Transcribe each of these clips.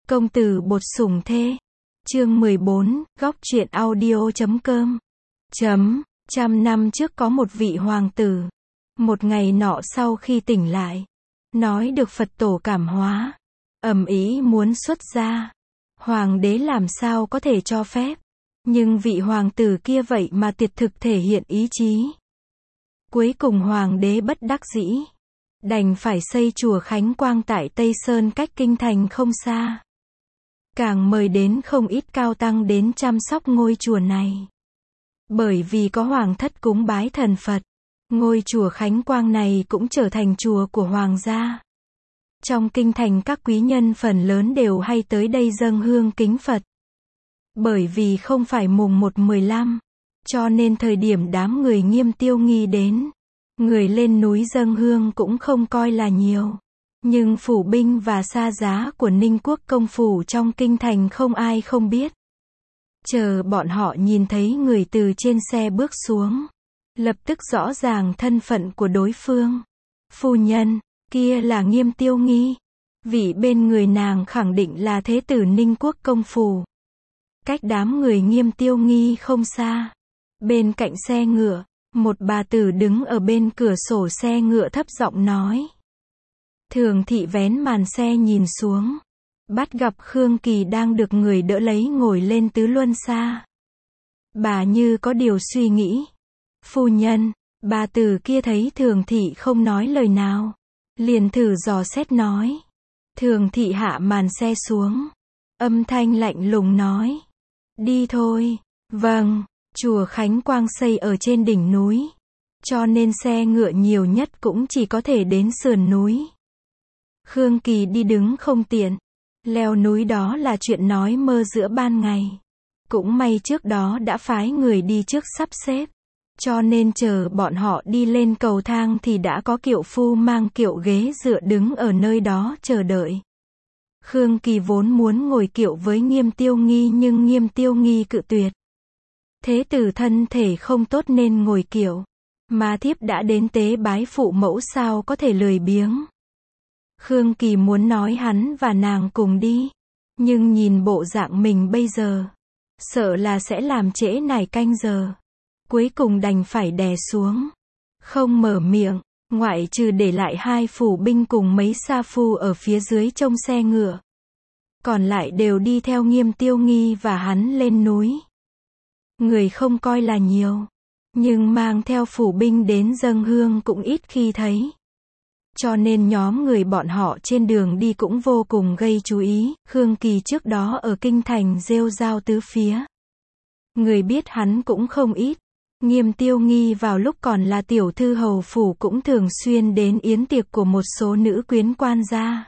Công tử bột sủng thê. Chương 14, góc truyện audio.com. Trăm năm trước có một vị hoàng tử. Một ngày nọ sau khi tỉnh lại, nói được Phật tổ cảm hóa, ầm ĩ muốn xuất gia. Hoàng đế làm sao có thể cho phép. Nhưng vị hoàng tử kia vậy mà tuyệt thực thể hiện ý chí. Cuối cùng hoàng đế bất đắc dĩ, đành phải xây chùa Khánh Quang tại Tây Sơn cách kinh thành không xa. Càng mời đến không ít cao tăng đến chăm sóc ngôi chùa này. Bởi vì có hoàng thất cúng bái thần Phật, ngôi chùa Khánh Quang này cũng trở thành chùa của hoàng gia. Trong kinh thành các quý nhân phần lớn đều hay tới đây dâng hương kính Phật. Bởi vì không phải mùng 1/15, cho nên thời điểm đám người Nghiêm Tiêu Nghi đến, người lên núi dâng hương cũng không coi là nhiều. Nhưng phủ binh và xa giá của Ninh Quốc công phủ trong kinh thành không ai không biết. Chờ bọn họ nhìn thấy người từ trên xe bước xuống, lập tức rõ ràng thân phận của đối phương. Phu nhân, kia là Nghiêm Tiêu Nghi. Vị bên người nàng khẳng định là thế tử Ninh Quốc công phủ. Cách đám người Nghiêm Tiêu Nghi không xa, bên cạnh xe ngựa, một bà tử đứng ở bên cửa sổ xe ngựa thấp giọng nói. Thường thị vén màn xe nhìn xuống, bắt gặp Khương Kỳ đang được người đỡ lấy ngồi lên tứ luân xa. Bà như có điều suy nghĩ. Phu nhân, bà tử kia thấy Thường thị không nói lời nào, liền thử dò xét nói. Thường thị hạ màn xe xuống, âm thanh lạnh lùng nói. Đi thôi. Vâng, chùa Khánh Quang xây ở trên đỉnh núi, cho nên xe ngựa nhiều nhất cũng chỉ có thể đến sườn núi. Khương Kỳ đi đứng không tiện, leo núi đó là chuyện nói mơ giữa ban ngày. Cũng may trước đó đã phái người đi trước sắp xếp, cho nên chờ bọn họ đi lên cầu thang thì đã có kiệu phu mang kiệu ghế dựa đứng ở nơi đó chờ đợi. Khương Kỳ vốn muốn ngồi kiệu với Nghiêm Tiêu Nghi nhưng Nghiêm Tiêu Nghi cự tuyệt. Thế tử thân thể không tốt nên ngồi kiệu, mà thiếp đã đến tế bái phụ mẫu sao có thể lười biếng. Khương Kỳ muốn nói hắn và nàng cùng đi, nhưng nhìn bộ dạng mình bây giờ, sợ là sẽ làm trễ nải canh giờ. Cuối cùng đành phải đè xuống, không mở miệng, ngoại trừ để lại hai phủ binh cùng mấy sa phu ở phía dưới trông xe ngựa. Còn lại đều đi theo Nghiêm Tiêu Nghi và hắn lên núi. Người không coi là nhiều, nhưng mang theo phủ binh đến dâng hương cũng ít khi thấy. Cho nên nhóm người bọn họ trên đường đi cũng vô cùng gây chú ý. Khương Kỳ trước đó ở kinh thành rêu rao tứ phía, người biết hắn cũng không ít. Nghiêm Tiêu Nghi vào lúc còn là tiểu thư hầu phủ cũng thường xuyên đến yến tiệc của một số nữ quyến quan gia,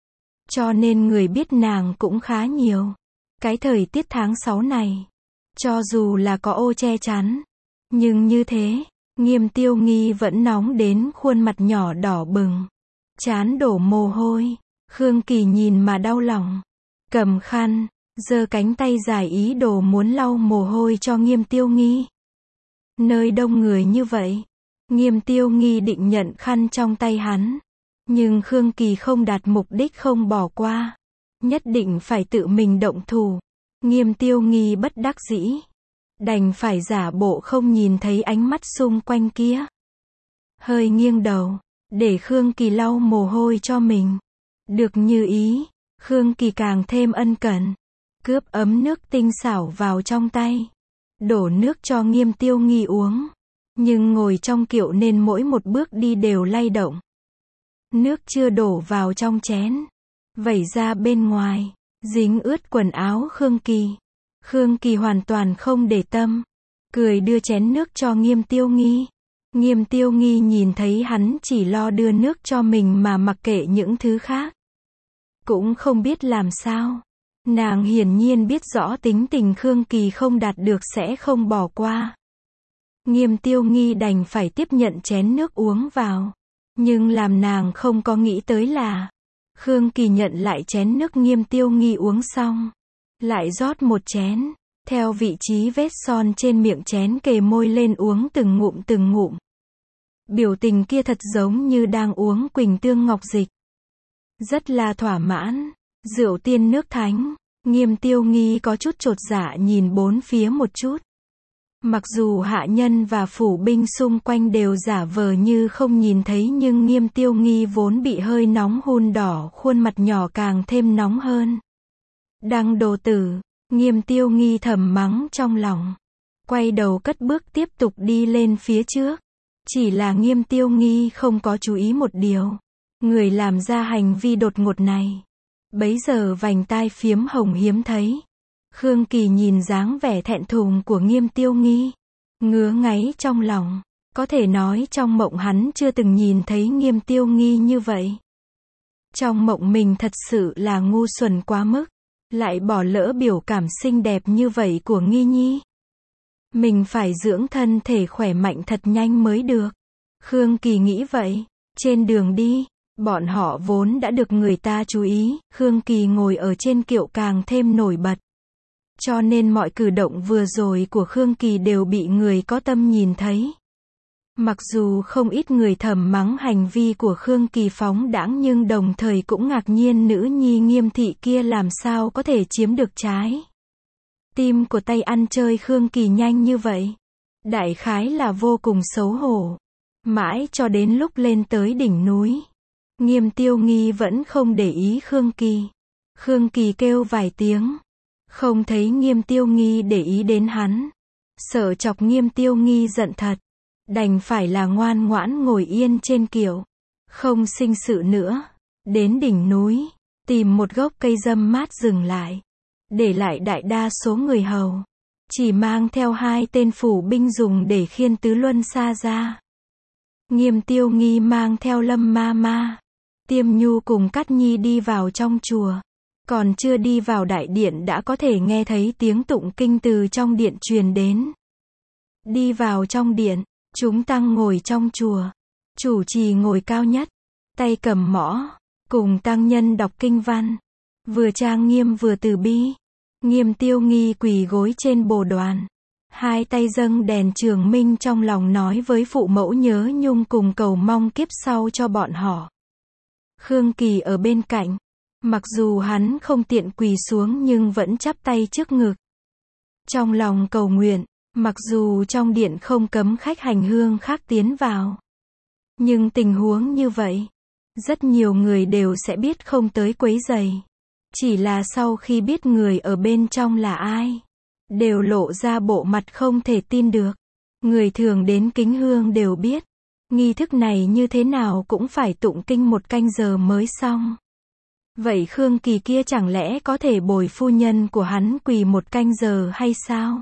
cho nên người biết nàng cũng khá nhiều. Cái thời tiết tháng 6 này, cho dù là có ô che chắn, nhưng như thế, Nghiêm Tiêu Nghi vẫn nóng đến khuôn mặt nhỏ đỏ bừng, trán đổ mồ hôi. Khương Kỳ nhìn mà đau lòng, cầm khăn, giơ cánh tay dài ý đồ muốn lau mồ hôi cho Nghiêm Tiêu Nghi. Nơi đông người như vậy, Nghiêm Tiêu Nghi định nhận khăn trong tay hắn, nhưng Khương Kỳ không đạt mục đích không bỏ qua, nhất định phải tự mình động thủ. Nghiêm Tiêu Nghi bất đắc dĩ, đành phải giả bộ không nhìn thấy ánh mắt xung quanh kia. Hơi nghiêng đầu, để Khương Kỳ lau mồ hôi cho mình. Được như ý, Khương Kỳ càng thêm ân cần, cướp ấm nước tinh xảo vào trong tay, đổ nước cho Nghiêm Tiêu Nghi uống. Nhưng ngồi trong kiệu nên mỗi một bước đi đều lay động. Nước chưa đổ vào trong chén, vẩy ra bên ngoài, dính ướt quần áo Khương Kỳ. Khương Kỳ hoàn toàn không để tâm, cười đưa chén nước cho Nghiêm Tiêu Nghi. Nghiêm Tiêu Nghi nhìn thấy hắn chỉ lo đưa nước cho mình mà mặc kệ những thứ khác, cũng không biết làm sao. Nàng hiển nhiên biết rõ tính tình Khương Kỳ không đạt được sẽ không bỏ qua. Nghiêm Tiêu Nghi đành phải tiếp nhận chén nước uống vào. Nhưng làm nàng không có nghĩ tới là, Khương Kỳ nhận lại chén nước Nghiêm Tiêu Nghi uống xong, lại rót một chén, theo vị trí vết son trên miệng chén kề môi lên uống từng ngụm từng ngụm. Biểu tình kia thật giống như đang uống Quỳnh Tương Ngọc Dịch. Rất là thỏa mãn. Rượu tiên nước thánh. Nghiêm Tiêu Nghi có chút chột dạ nhìn bốn phía một chút. Mặc dù hạ nhân và phủ binh xung quanh đều giả vờ như không nhìn thấy, nhưng Nghiêm Tiêu Nghi vốn bị hơi nóng hun đỏ, khuôn mặt nhỏ càng thêm nóng hơn. Đăng đồ tử, Nghiêm Tiêu Nghi thầm mắng trong lòng. Quay đầu cất bước tiếp tục đi lên phía trước. Chỉ là Nghiêm Tiêu Nghi không có chú ý một điều. Người làm ra hành vi đột ngột này. Bấy giờ vành tai phiếm hồng hiếm thấy. Khương Kỳ nhìn dáng vẻ thẹn thùng của Nghiêm Tiêu Nghi. Ngứa ngáy trong lòng. Có thể nói trong mộng hắn chưa từng nhìn thấy Nghiêm Tiêu Nghi như vậy. Trong mộng mình thật sự là ngu xuẩn quá mức. Lại bỏ lỡ biểu cảm xinh đẹp như vậy của Nghi Nhi. Mình phải dưỡng thân thể khỏe mạnh thật nhanh mới được. Khương Kỳ nghĩ vậy. Trên đường đi, bọn họ vốn đã được người ta chú ý. Khương Kỳ ngồi ở trên kiệu càng thêm nổi bật. Cho nên mọi cử động vừa rồi của Khương Kỳ đều bị người có tâm nhìn thấy. Mặc dù không ít người thầm mắng hành vi của Khương Kỳ phóng đãng, nhưng đồng thời cũng ngạc nhiên nữ nhi Nghiêm thị kia làm sao có thể chiếm được trái tim của tay ăn chơi Khương Kỳ nhanh như vậy. Đại khái là vô cùng xấu hổ. Mãi cho đến lúc lên tới đỉnh núi, Nghiêm Tiêu Nghi vẫn không để ý Khương Kỳ. Khương Kỳ kêu vài tiếng. Không thấy Nghiêm Tiêu Nghi để ý đến hắn. Sợ chọc Nghiêm Tiêu Nghi giận thật. Đành phải là ngoan ngoãn ngồi yên trên kiệu. Không sinh sự nữa. Đến đỉnh núi, tìm một gốc cây râm mát dừng lại. Để lại đại đa số người hầu. Chỉ mang theo 2 tên phủ binh dùng để khiêng Tứ Luân Xa ra. Nghiêm Tiêu Nghi mang theo Lâm Ma Ma, Tiêm Nhu cùng Cát Nhi đi vào trong chùa. Còn chưa đi vào đại điện đã có thể nghe thấy tiếng tụng kinh từ trong điện truyền đến. Đi vào trong điện, chúng tăng ngồi trong chùa. Chủ trì ngồi cao nhất, tay cầm mõ, cùng tăng nhân đọc kinh văn. Vừa trang nghiêm vừa từ bi. Nghiêm Tiêu Nghi quỳ gối trên bồ đoàn. 2 tay dâng đèn trường minh, trong lòng nói với phụ mẫu nhớ nhung cùng cầu mong kiếp sau cho bọn họ. Khương Kỳ ở bên cạnh. Mặc dù hắn không tiện quỳ xuống nhưng vẫn chắp tay trước ngực. Trong lòng cầu nguyện, mặc dù trong điện không cấm khách hành hương khác tiến vào. Nhưng tình huống như vậy, rất nhiều người đều sẽ biết không tới quấy rầy. Chỉ là sau khi biết người ở bên trong là ai, đều lộ ra bộ mặt không thể tin được. Người thường đến kính hương đều biết, nghi thức này như thế nào cũng phải tụng kinh 1 canh giờ mới xong. Vậy Khương Kỳ kia chẳng lẽ có thể bồi phu nhân của hắn quỳ 1 canh giờ hay sao?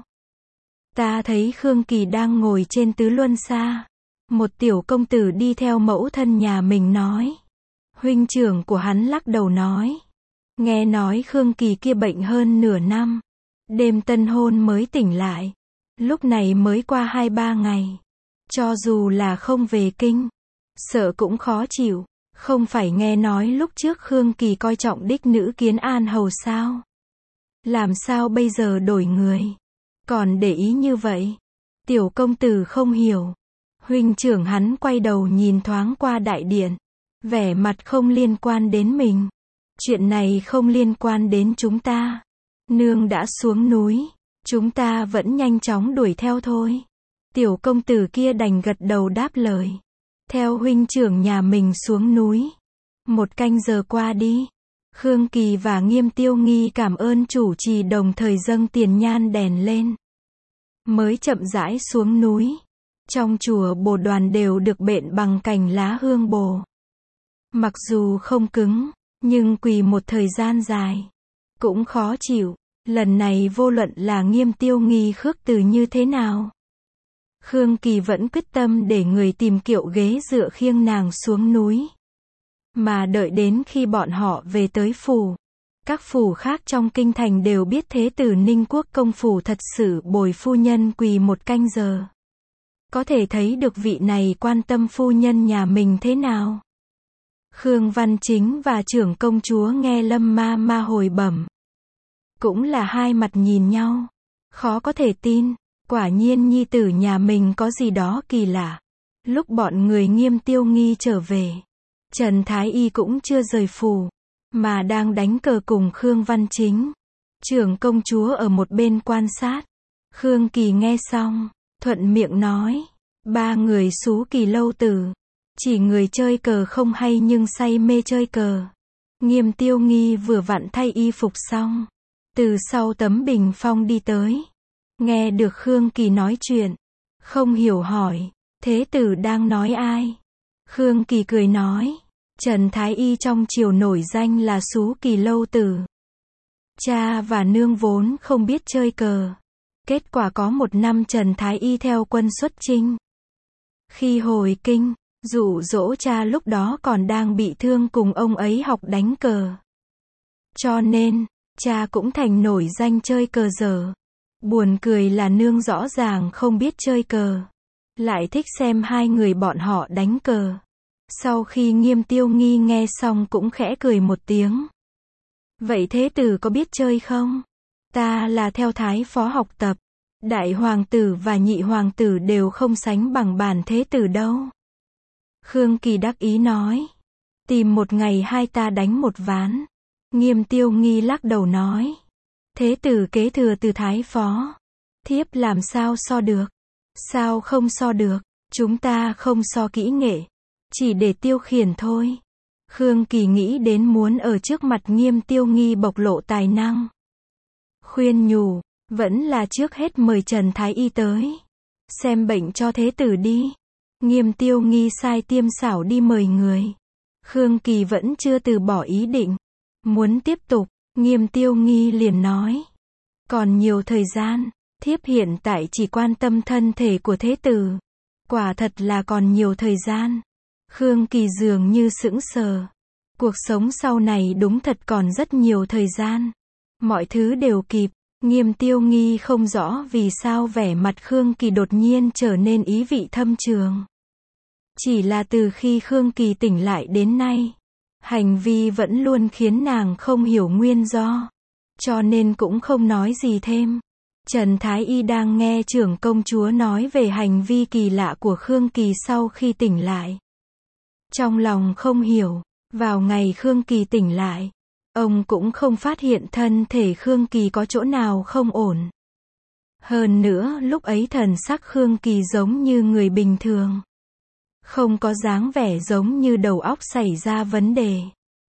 Ta thấy Khương Kỳ đang ngồi trên Tứ Luân Xa. Một tiểu công tử đi theo mẫu thân nhà mình nói. Huynh trưởng của hắn lắc đầu nói. Nghe nói Khương Kỳ kia bệnh hơn nửa năm. Đêm tân hôn mới tỉnh lại. Lúc này mới qua 2-3 ngày. Cho dù là không về kinh, sợ cũng khó chịu. Không phải nghe nói lúc trước Khương Kỳ coi trọng đích nữ Kiến An hầu sao? Làm sao bây giờ đổi người? Còn để ý như vậy? Tiểu công tử không hiểu. Huynh trưởng hắn quay đầu nhìn thoáng qua đại điện. Vẻ mặt không liên quan đến mình. Chuyện này không liên quan đến chúng ta. Nương đã xuống núi. Chúng ta vẫn nhanh chóng đuổi theo thôi. Tiểu công tử kia đành gật đầu đáp lời. Theo huynh trưởng nhà mình xuống núi. 1 canh giờ qua đi. Khương Kỳ và Nghiêm Tiêu Nghi cảm ơn chủ trì đồng thời dâng tiền nhan đèn lên. Mới chậm rãi xuống núi. Trong chùa bồ đoàn đều được bện bằng cành lá hương bồ. Mặc dù không cứng, nhưng quỳ một thời gian dài, cũng khó chịu. Lần này vô luận là Nghiêm Tiêu Nghi khước từ như thế nào, Khương Kỳ vẫn quyết tâm để người tìm kiệu ghế dựa khiêng nàng xuống núi. Mà đợi đến khi bọn họ về tới phủ, các phủ khác trong kinh thành đều biết thế tử Ninh Quốc công phủ thật sự bồi phu nhân quỳ 1 canh giờ. Có thể thấy được vị này quan tâm phu nhân nhà mình thế nào. Khương Văn Chính và trưởng công chúa nghe Lâm Ma Ma hồi bẩm, cũng là hai mặt nhìn nhau, khó có thể tin. Quả nhiên nhi tử nhà mình có gì đó kỳ lạ. Lúc bọn người Nghiêm Tiêu Nghi trở về, Trần Thái Y cũng chưa rời phủ, mà đang đánh cờ cùng Khương Văn Chính. Trưởng công chúa ở một bên quan sát. Khương Kỳ nghe xong, thuận miệng nói, ba người xú Kỳ lâu tử, chỉ người chơi cờ không hay nhưng say mê chơi cờ. Nghiêm Tiêu Nghi vừa vặn thay y phục xong, từ sau tấm bình phong đi tới, nghe được Khương Kỳ nói chuyện, không hiểu hỏi, thế tử đang nói ai? Khương Kỳ cười nói, Trần Thái Y trong triều nổi danh là xú Kỳ lâu tử. Cha và nương vốn không biết chơi cờ. Kết quả có một năm Trần Thái Y theo quân xuất chinh. Khi hồi kinh, dụ dỗ cha lúc đó còn đang bị thương cùng ông ấy học đánh cờ. Cho nên, cha cũng thành nổi danh chơi cờ dở. Buồn cười là nương rõ ràng không biết chơi cờ, lại thích xem hai người bọn họ đánh cờ. Sau khi Nghiêm Tiêu Nghi nghe xong cũng khẽ cười một tiếng. Vậy thế tử có biết chơi không? Ta là theo thái phó học tập. Đại hoàng tử và nhị hoàng tử đều không sánh bằng bản thế tử đâu. Khương Kỳ đắc ý nói. Tìm một ngày hai ta đánh một ván. Nghiêm Tiêu Nghi lắc đầu nói. Thế tử kế thừa từ thái phó. Thiếp làm sao so được? Sao không so được? Chúng ta không so kỹ nghệ. Chỉ để tiêu khiển thôi. Khương Kỳ nghĩ đến muốn ở trước mặt Nghiêm Tiêu Nghi bộc lộ tài năng. Khuyên nhủ, vẫn là trước hết mời Trần Thái Y tới. Xem bệnh cho thế tử đi. Nghiêm Tiêu Nghi sai Tiêm Xảo đi mời người. Khương Kỳ vẫn chưa từ bỏ ý định. Muốn tiếp tục, Nghiêm Tiêu Nghi liền nói. Còn nhiều thời gian, thiếp hiện tại chỉ quan tâm thân thể của thế tử. Quả thật là còn nhiều thời gian. Khương Kỳ dường như sững sờ. Cuộc sống sau này đúng thật còn rất nhiều thời gian. Mọi thứ đều kịp. Nghiêm Tiêu Nghi không rõ vì sao vẻ mặt Khương Kỳ đột nhiên trở nên ý vị thâm trường. Chỉ là từ khi Khương Kỳ tỉnh lại đến nay, hành vi vẫn luôn khiến nàng không hiểu nguyên do. Cho nên cũng không nói gì thêm. Trần Thái Y đang nghe trưởng công chúa nói về hành vi kỳ lạ của Khương Kỳ sau khi tỉnh lại. Trong lòng không hiểu, vào ngày Khương Kỳ tỉnh lại, ông cũng không phát hiện thân thể Khương Kỳ có chỗ nào không ổn. Hơn nữa lúc ấy thần sắc Khương Kỳ giống như người bình thường. Không có dáng vẻ giống như đầu óc xảy ra vấn đề.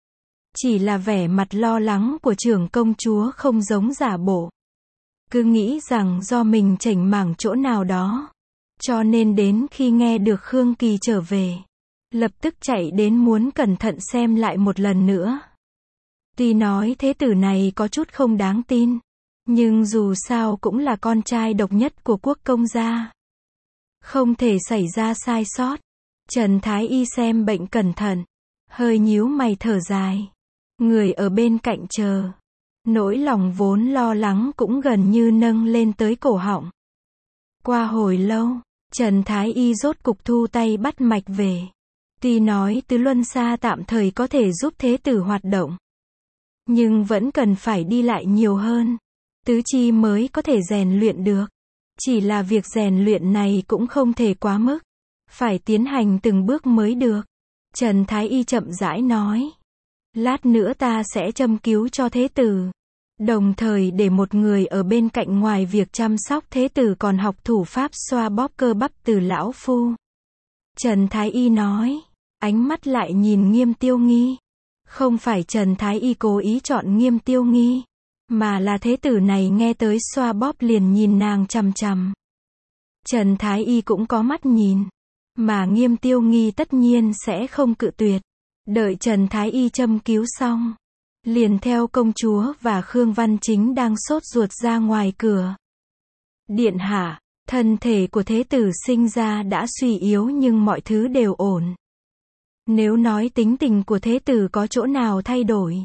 Chỉ là vẻ mặt lo lắng của trưởng công chúa không giống giả bộ. Cứ nghĩ rằng do mình chểnh mảng chỗ nào đó. Cho nên đến khi nghe được Khương Kỳ trở về, lập tức chạy đến muốn cẩn thận xem lại một lần nữa. Tuy nói thế tử này có chút không đáng tin, nhưng dù sao cũng là con trai độc nhất của quốc công gia. Không thể xảy ra sai sót. Trần Thái Y xem bệnh cẩn thận, hơi nhíu mày thở dài. Người ở bên cạnh chờ. Nỗi lòng vốn lo lắng cũng gần như nâng lên tới cổ họng. Qua hồi lâu, Trần Thái Y rốt cục thu tay bắt mạch về. Tuy nói tứ luân xa tạm thời có thể giúp thế tử hoạt động, nhưng vẫn cần phải đi lại nhiều hơn. Tứ chi mới có thể rèn luyện được. Chỉ là việc rèn luyện này cũng không thể quá mức. Phải tiến hành từng bước mới được. Trần Thái Y chậm rãi nói. Lát nữa ta sẽ châm cứu cho thế tử. Đồng thời để một người ở bên cạnh ngoài việc chăm sóc thế tử còn học thủ pháp xoa bóp cơ bắp từ lão phu. Trần Thái Y nói. Ánh mắt lại nhìn Nghiêm Tiêu Nghi. Không phải Trần Thái Y cố ý chọn Nghiêm Tiêu Nghi, mà là thế tử này nghe tới xoa bóp liền nhìn nàng chằm chằm. Trần Thái Y cũng có mắt nhìn, mà Nghiêm Tiêu Nghi tất nhiên sẽ không cự tuyệt. Đợi Trần Thái Y châm cứu xong, liền theo công chúa và Khương Văn Chính đang sốt ruột ra ngoài cửa. Điện hạ, thân thể của thế tử sinh ra đã suy yếu nhưng mọi thứ đều ổn. Nếu nói tính tình của thế tử có chỗ nào thay đổi,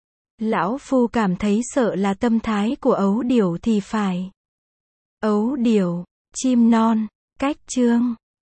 lão phu cảm thấy sợ là tâm thái của ấu điểu thì phải. Ấu điểu, chim non, cách chương.